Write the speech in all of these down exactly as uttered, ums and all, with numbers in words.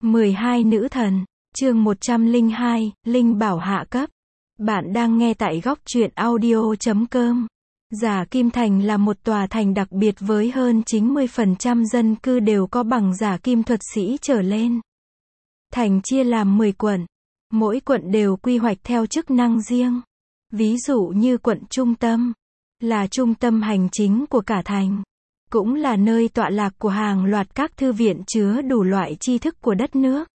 mười hai Nữ thần, chương một trăm lẻ hai, Linh bảo hạ cấp. Bạn đang nghe tại góc truyện audio chấm com. Giả Kim Thành là một tòa thành đặc biệt với hơn chín mươi phần trăm dân cư đều có bằng giả kim thuật sĩ trở lên. Thành chia làm mười quận. Mỗi quận đều quy hoạch theo chức năng riêng. Ví dụ như quận trung tâm, là trung tâm hành chính của cả thành. Cũng là nơi tọa lạc của hàng loạt các thư viện chứa đủ loại tri thức của đất nước.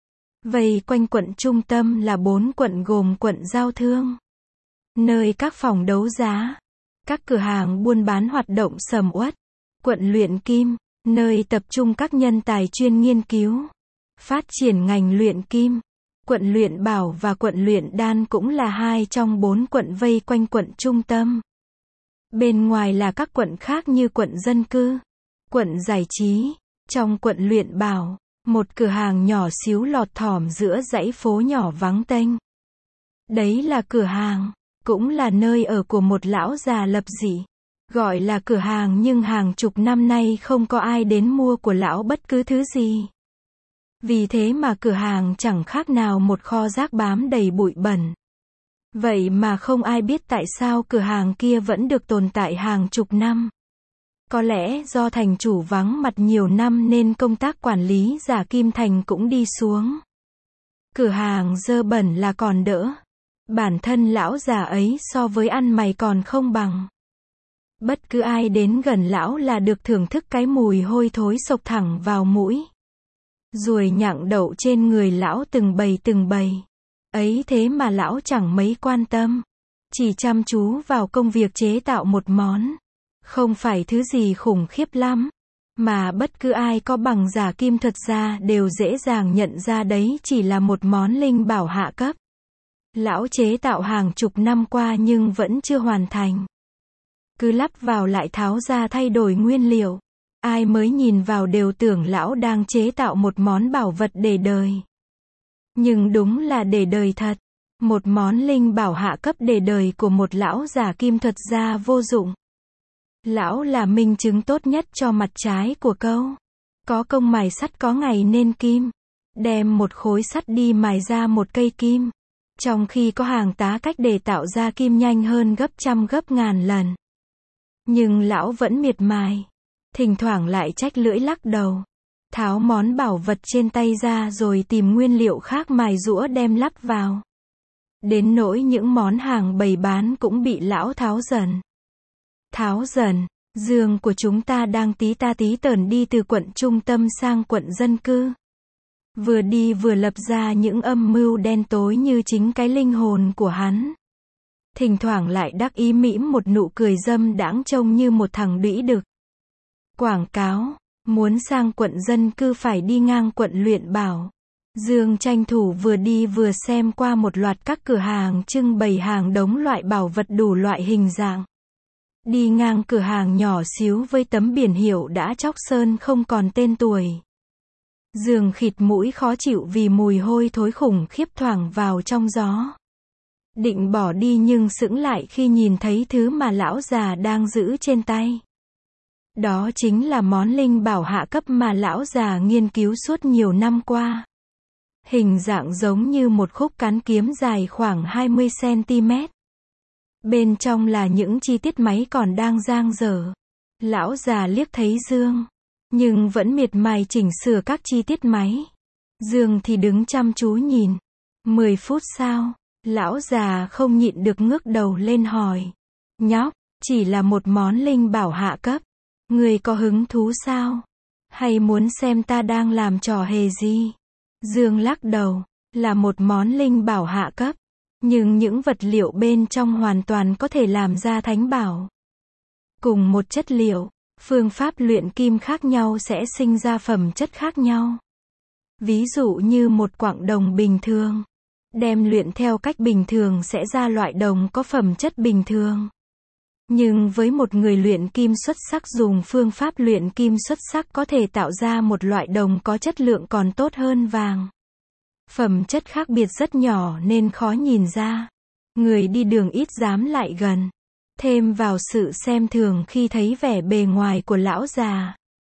Vây quanh quận trung tâm là bốn quận gồm quận giao thương, nơi các phòng đấu giá, các cửa hàng buôn bán hoạt động sầm uất. Quận luyện kim, nơi tập trung các nhân tài chuyên nghiên cứu, phát triển ngành luyện kim. Quận luyện bảo và quận luyện đan cũng là hai trong bốn quận vây quanh quận trung tâm. Bên ngoài là các quận khác như quận dân cư, quận giải trí. Trong quận luyện bảo, một cửa hàng nhỏ xíu lọt thỏm giữa dãy phố nhỏ vắng tênh. Đấy là cửa hàng, cũng là nơi ở của một lão già lập dị. Gọi là cửa hàng nhưng hàng chục năm nay không có ai đến mua của lão bất cứ thứ gì. Vì thế mà cửa hàng chẳng khác nào một kho rác bám đầy bụi bẩn. Vậy mà không ai biết tại sao cửa hàng kia vẫn được tồn tại hàng chục năm. Có lẽ do thành chủ vắng mặt nhiều năm nên công tác quản lý Giả Kim Thành cũng đi xuống. Cửa hàng dơ bẩn là còn đỡ. Bản thân lão già ấy so với ăn mày còn không bằng. Bất cứ ai đến gần lão là được thưởng thức cái mùi hôi thối xộc thẳng vào mũi. Ruồi nhặng đậu trên người lão từng bầy từng bầy. Ấy thế mà lão chẳng mấy quan tâm. Chỉ chăm chú vào công việc chế tạo một món. Không phải thứ gì khủng khiếp lắm. Mà bất cứ ai có bằng giả kim thuật ra đều dễ dàng nhận ra đấy chỉ là một món linh bảo hạ cấp. Lão chế tạo hàng chục năm qua nhưng vẫn chưa hoàn thành. Cứ lắp vào lại tháo ra thay đổi nguyên liệu. Ai mới nhìn vào đều tưởng lão đang chế tạo một món bảo vật để đời. Nhưng đúng là để đời thật. Một món linh bảo hạ cấp để đời của một lão giả kim thuật gia vô dụng. Lão là minh chứng tốt nhất cho mặt trái của câu có công mài sắt có ngày nên kim. Đem một khối sắt đi mài ra một cây kim. Trong khi có hàng tá cách để tạo ra kim nhanh hơn gấp trăm gấp ngàn lần. Nhưng lão vẫn miệt mài. Thỉnh thoảng lại trách lưỡi lắc đầu. Tháo món bảo vật trên tay ra rồi tìm nguyên liệu khác mài giũa đem lắp vào. Đến nỗi những món hàng bày bán cũng bị lão tháo dần. Tháo dần, giường của chúng ta đang tí ta tí tởn đi từ quận trung tâm sang quận dân cư. Vừa đi vừa lập ra những âm mưu đen tối như chính cái linh hồn của hắn. Thỉnh thoảng lại đắc ý mỉm một nụ cười dâm đãng trông như một thằng đũy đực. Quảng cáo, muốn sang quận dân cư phải đi ngang quận luyện bảo. Dương tranh thủ vừa đi vừa xem qua một loạt các cửa hàng trưng bày hàng đống loại bảo vật đủ loại hình dạng. Đi ngang cửa hàng nhỏ xíu với tấm biển hiệu đã chóc sơn không còn tên tuổi. Dương khịt mũi khó chịu vì mùi hôi thối khủng khiếp thoảng vào trong gió. Định bỏ đi nhưng sững lại khi nhìn thấy thứ mà lão già đang giữ trên tay. Đó chính là món linh bảo hạ cấp mà lão già nghiên cứu suốt nhiều năm qua. Hình dạng giống như một khúc cán kiếm dài khoảng hai mươi xăng ti mét. Bên trong là những chi tiết máy còn đang dang dở. Lão già liếc thấy Dương, nhưng vẫn miệt mài chỉnh sửa các chi tiết máy. Dương thì đứng chăm chú nhìn. Mười phút sau, lão già không nhịn được ngước đầu lên hỏi. Nhóc, chỉ là một món linh bảo hạ cấp. Người có hứng thú sao? Hay muốn xem ta đang làm trò hề gì? Dương lắc đầu, là một món linh bảo hạ cấp. Nhưng những vật liệu bên trong hoàn toàn có thể làm ra thánh bảo. Cùng một chất liệu, phương pháp luyện kim khác nhau sẽ sinh ra phẩm chất khác nhau. Ví dụ như một quặng đồng bình thường. Đem luyện theo cách bình thường sẽ ra loại đồng có phẩm chất bình thường. Nhưng với một người luyện kim xuất sắc dùng phương pháp luyện kim xuất sắc có thể tạo ra một loại đồng có chất lượng còn tốt hơn vàng. Phẩm chất khác biệt rất nhỏ nên khó nhìn ra. Người đi đường ít dám lại gần. Thêm vào sự xem thường khi thấy vẻ bề ngoài của lão già.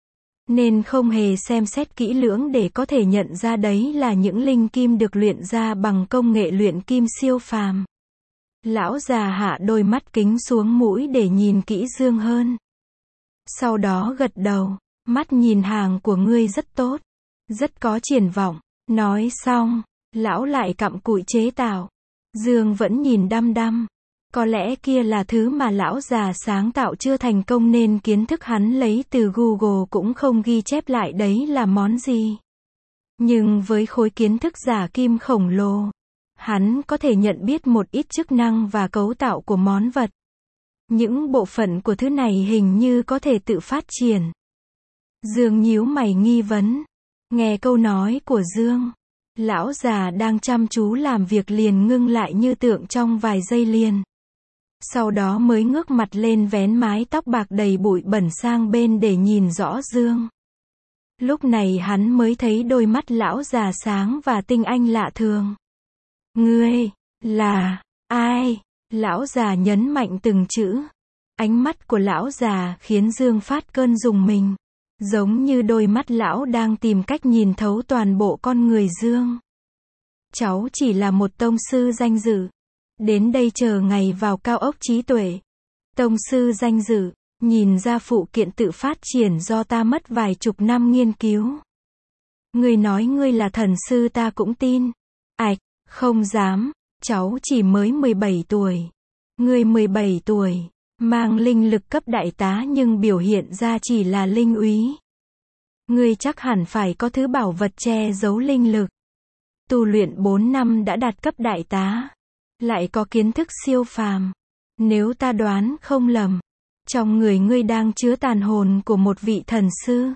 nên không hề xem xét kỹ lưỡng để có thể nhận ra đấy là những linh kim được luyện ra bằng công nghệ luyện kim siêu phàm. Lão già hạ đôi mắt kính xuống mũi để nhìn kỹ Dương hơn. Sau đó gật đầu, mắt nhìn hàng của ngươi rất tốt, rất có triển vọng. Nói xong, lão lại cặm cụi chế tạo. Dương vẫn nhìn đăm đăm. Có lẽ kia là thứ mà lão già sáng tạo chưa thành công nên kiến thức hắn lấy từ Google cũng không ghi chép lại đấy là món gì. Nhưng với khối kiến thức giả kim khổng lồ, hắn có thể nhận biết một ít chức năng và cấu tạo của món vật. Những bộ phận của thứ này hình như có thể tự phát triển. Dương nhíu mày nghi vấn. Nghe câu nói của Dương, lão già đang chăm chú làm việc liền ngưng lại như tượng trong vài giây liền. Sau đó mới ngước mặt lên vén mái tóc bạc đầy bụi bẩn sang bên để nhìn rõ Dương. Lúc này hắn mới thấy đôi mắt lão già sáng và tinh anh lạ thường. Ngươi, là, ai? Lão già nhấn mạnh từng chữ. Ánh mắt của lão già khiến Dương phát cơn rùng mình. Giống như đôi mắt lão đang tìm cách nhìn thấu toàn bộ con người Dương. Cháu chỉ là một tông sư danh dự. Đến đây chờ ngày vào cao ốc trí tuệ. Tông sư danh dự, nhìn ra phụ kiện tự phát triển do ta mất vài chục năm nghiên cứu. Ngươi nói ngươi là thần sư ta cũng tin. Ảch, không dám, cháu chỉ mới mười bảy tuổi. Ngươi mười bảy tuổi, mang linh lực cấp đại tá nhưng biểu hiện ra chỉ là linh úy. Ngươi chắc hẳn phải có thứ bảo vật che giấu linh lực. Tu luyện bốn năm đã đạt cấp đại tá. Lại có kiến thức siêu phàm. Nếu ta đoán không lầm, trong người ngươi đang chứa tàn hồn của một vị thần sư.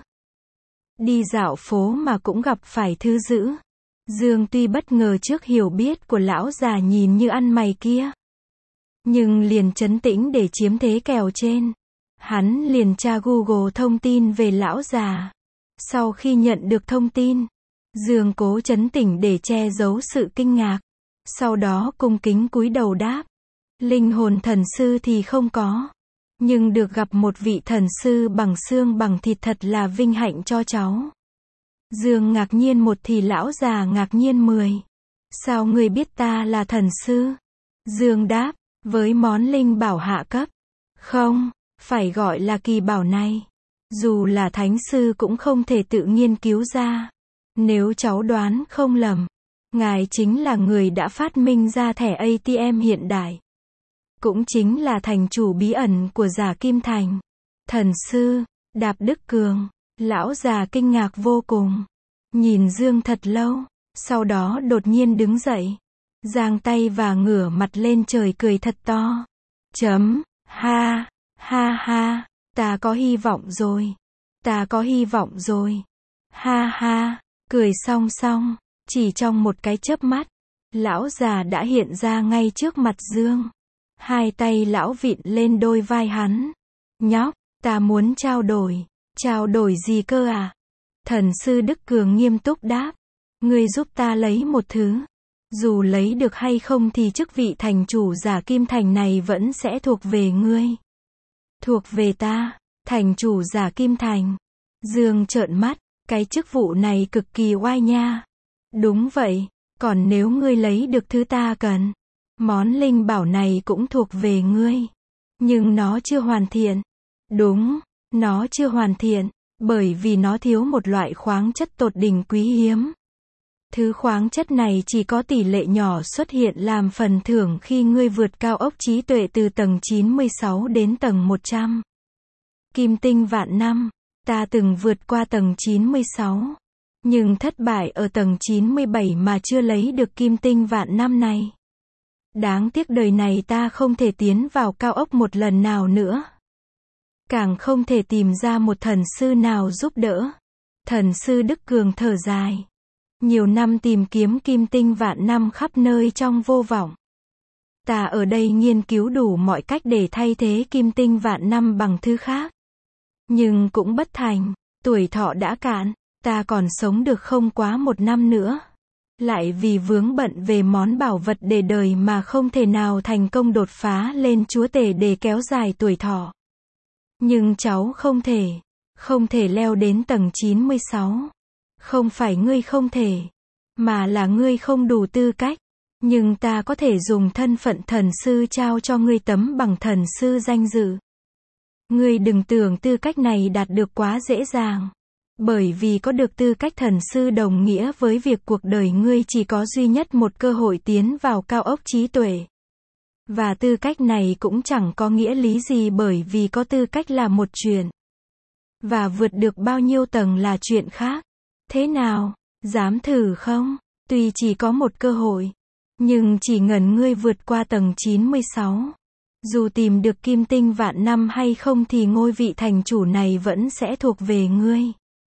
Đi dạo phố mà cũng gặp phải thứ dữ. Dương tuy bất ngờ trước hiểu biết của lão già nhìn như ăn mày kia, nhưng liền trấn tĩnh để chiếm thế kèo trên. Hắn liền tra Google thông tin về lão già. Sau khi nhận được thông tin, Dương cố trấn tĩnh để che giấu sự kinh ngạc. Sau đó cung kính cúi đầu đáp. Linh hồn thần sư thì không có. Nhưng được gặp một vị thần sư bằng xương bằng thịt thật là vinh hạnh cho cháu. Dương ngạc nhiên một thì lão già ngạc nhiên mười. Sao ngươi biết ta là thần sư? Dương đáp, với món linh bảo hạ cấp. Không, phải gọi là kỳ bảo này. Dù là thánh sư cũng không thể tự nghiên cứu ra. Nếu cháu đoán không lầm, ngài chính là người đã phát minh ra thẻ a tê em hiện đại. Cũng chính là thành chủ bí ẩn của Giả Kim Thành. Thần sư, Đạp Đức Cường. Lão già kinh ngạc vô cùng. Nhìn Dương thật lâu. Sau đó đột nhiên đứng dậy. Giang tay và ngửa mặt lên trời cười thật to. Chấm, ha, ha ha, ta có hy vọng rồi. Ta có hy vọng rồi. Ha ha, cười song song. Chỉ trong một cái chớp mắt, lão già đã hiện ra ngay trước mặt Dương. Hai tay lão vịn lên đôi vai hắn. Nhóc, ta muốn trao đổi. Trao đổi gì cơ à? Thần sư Đức Cường nghiêm túc đáp. Ngươi giúp ta lấy một thứ. Dù lấy được hay không thì chức vị thành chủ Giả Kim Thành này vẫn sẽ thuộc về ngươi. Thuộc về ta, thành chủ Giả Kim Thành. Dương trợn mắt, cái chức vụ này cực kỳ oai nha. Đúng vậy, còn nếu ngươi lấy được thứ ta cần, món linh bảo này cũng thuộc về ngươi. Nhưng nó chưa hoàn thiện. Đúng, nó chưa hoàn thiện, bởi vì nó thiếu một loại khoáng chất tột đỉnh quý hiếm. Thứ khoáng chất này chỉ có tỷ lệ nhỏ xuất hiện làm phần thưởng khi ngươi vượt cao ốc trí tuệ từ tầng chín mươi sáu đến tầng một trăm. Kim tinh vạn năm, ta từng vượt qua tầng chín mươi sáu. Nhưng thất bại ở tầng chín mươi bảy mà chưa lấy được kim tinh vạn năm này. Đáng tiếc đời này ta không thể tiến vào cao ốc một lần nào nữa. Càng không thể tìm ra một thần sư nào giúp đỡ. Thần sư Đức Cường thở dài. Nhiều năm tìm kiếm kim tinh vạn năm khắp nơi trong vô vọng. Ta ở đây nghiên cứu đủ mọi cách để thay thế kim tinh vạn năm bằng thứ khác. Nhưng cũng bất thành, tuổi thọ đã cạn. Ta còn sống được không quá một năm nữa. Lại vì vướng bận về món bảo vật để đời mà không thể nào thành công đột phá lên chúa tể để kéo dài tuổi thọ. Nhưng cháu không thể. không thể leo đến tầng chín mươi sáu. Không phải ngươi không thể, mà là ngươi không đủ tư cách. Nhưng ta có thể dùng thân phận thần sư trao cho ngươi tấm bằng thần sư danh dự. Ngươi đừng tưởng tư cách này đạt được quá dễ dàng. Bởi vì có được tư cách thần sư đồng nghĩa với việc cuộc đời ngươi chỉ có duy nhất một cơ hội tiến vào cao ốc trí tuệ. Và tư cách này cũng chẳng có nghĩa lý gì, bởi vì có tư cách là một chuyện. Và vượt được bao nhiêu tầng là chuyện khác. Thế nào? Dám thử không? Tuy chỉ có một cơ hội, nhưng chỉ ngần ngươi vượt qua tầng chín mươi sáu. Dù tìm được kim tinh vạn năm hay không thì ngôi vị thành chủ này vẫn sẽ thuộc về ngươi.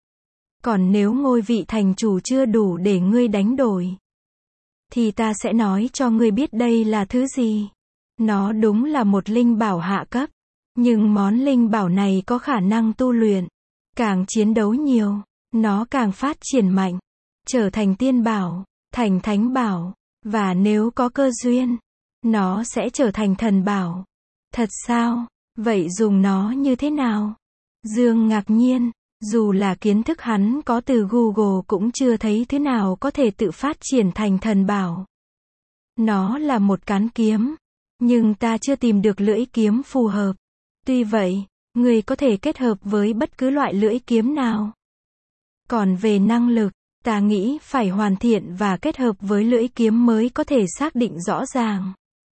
Còn nếu ngôi vị thành chủ chưa đủ để ngươi đánh đổi, thì ta sẽ nói cho ngươi biết đây là thứ gì. Nó đúng là một linh bảo hạ cấp. Nhưng món linh bảo này có khả năng tu luyện. Càng chiến đấu nhiều, nó càng phát triển mạnh. Trở thành tiên bảo, thành thánh bảo. Và nếu có cơ duyên, nó sẽ trở thành thần bảo. Thật sao? Vậy dùng nó như thế nào? Dương ngạc nhiên. Dù là kiến thức hắn có từ Google cũng chưa thấy thứ nào có thể tự phát triển thành thần bảo. Nó là một cán kiếm. Nhưng ta chưa tìm được lưỡi kiếm phù hợp. Tuy vậy, người có thể kết hợp với bất cứ loại lưỡi kiếm nào. Còn về năng lực, ta nghĩ phải hoàn thiện và kết hợp với lưỡi kiếm mới có thể xác định rõ ràng.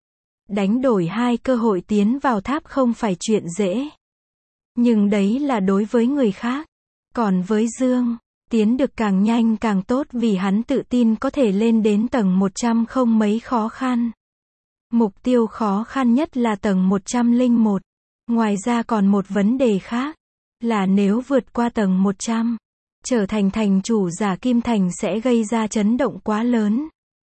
Đánh đổi hai cơ hội tiến vào tháp không phải chuyện dễ. Nhưng đấy là đối với người khác. Còn với Dương, tiến được càng nhanh càng tốt vì hắn tự tin có thể lên đến tầng một trăm không mấy khó khăn. Mục tiêu khó khăn nhất là tầng một trăm lẻ một. Ngoài ra còn một vấn đề khác, là nếu vượt qua tầng một trăm, trở thành thành chủ giả kim thành sẽ gây ra chấn động quá lớn.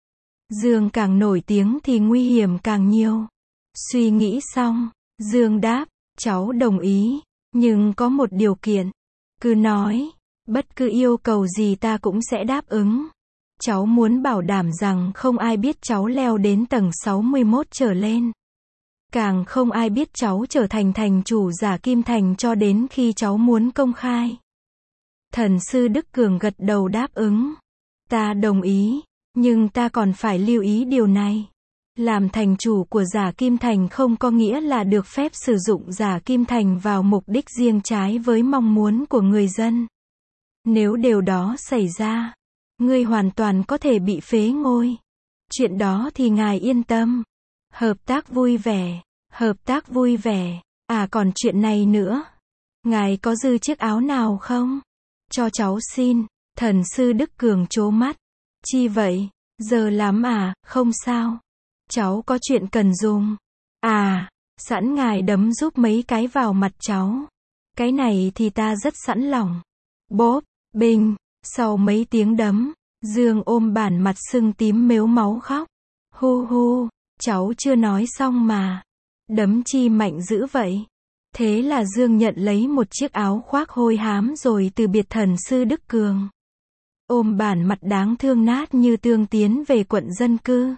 Dương càng nổi tiếng thì nguy hiểm càng nhiều. Suy nghĩ xong, Dương đáp, cháu đồng ý, nhưng có một điều kiện. Cứ nói, bất cứ yêu cầu gì ta cũng sẽ đáp ứng. Cháu muốn bảo đảm rằng không ai biết cháu leo đến tầng sáu mươi mốt trở lên. Càng không ai biết cháu trở thành thành chủ giả kim thành cho đến khi cháu muốn công khai. Thần sư Đức Cường gật đầu đáp ứng. Ta đồng ý, nhưng ta còn phải lưu ý điều này. Làm thành chủ của giả kim thành không có nghĩa là được phép sử dụng giả kim thành vào mục đích riêng trái với mong muốn của người dân. Nếu điều đó xảy ra, ngươi hoàn toàn có thể bị phế ngôi. Chuyện đó thì ngài yên tâm. Hợp tác vui vẻ, hợp tác vui vẻ. À còn chuyện này nữa. Ngài có dư chiếc áo nào không? Cho cháu xin. Thần sư Đức Cường trố mắt. Chi vậy? Giờ lắm à? Không sao. Cháu có chuyện cần dùng. À, sẵn ngài đấm giúp mấy cái vào mặt cháu. Cái này thì ta rất sẵn lòng. Bốp, bình, sau mấy tiếng đấm, Dương ôm bản mặt sưng tím mếu máu khóc. Hu hu, cháu chưa nói xong mà. Đấm chi mạnh dữ vậy. Thế là Dương nhận lấy một chiếc áo khoác hôi hám rồi từ biệt thần sư Đức Cường. Ôm bản mặt đáng thương nát như tương tiến về quận dân cư.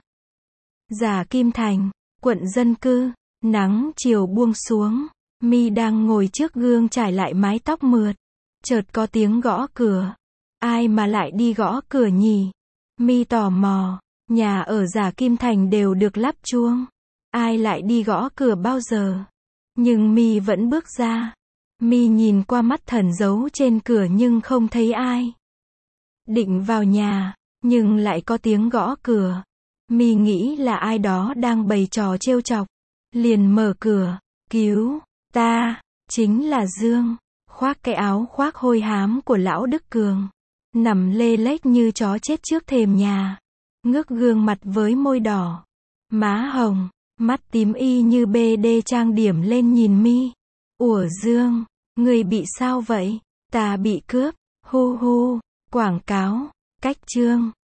Giả Kim Thành, quận dân cư, nắng chiều buông xuống, Mi đang ngồi trước gương trải lại mái tóc mượt. Chợt có tiếng gõ cửa. Ai mà lại đi gõ cửa nhỉ? Mi tò mò, nhà ở Giả Kim Thành đều được lắp chuông. Ai lại đi gõ cửa bao giờ? Nhưng Mi vẫn bước ra. Mi nhìn qua mắt thần dấu trên cửa nhưng không thấy ai. Định vào nhà, nhưng lại có tiếng gõ cửa. Mi nghĩ là ai đó đang bày trò trêu chọc. Liền mở cửa, cứu, ta, chính là Dương, khoác cái áo khoác hôi hám của lão Đức Cường. Nằm lê lết như chó chết trước thềm nhà. Ngước gương mặt với môi đỏ, má hồng, mắt tím y như bê đê trang điểm lên nhìn Mi. Ủa Dương, người bị sao vậy? Ta bị cướp, hu hu, quảng cáo, cách chương.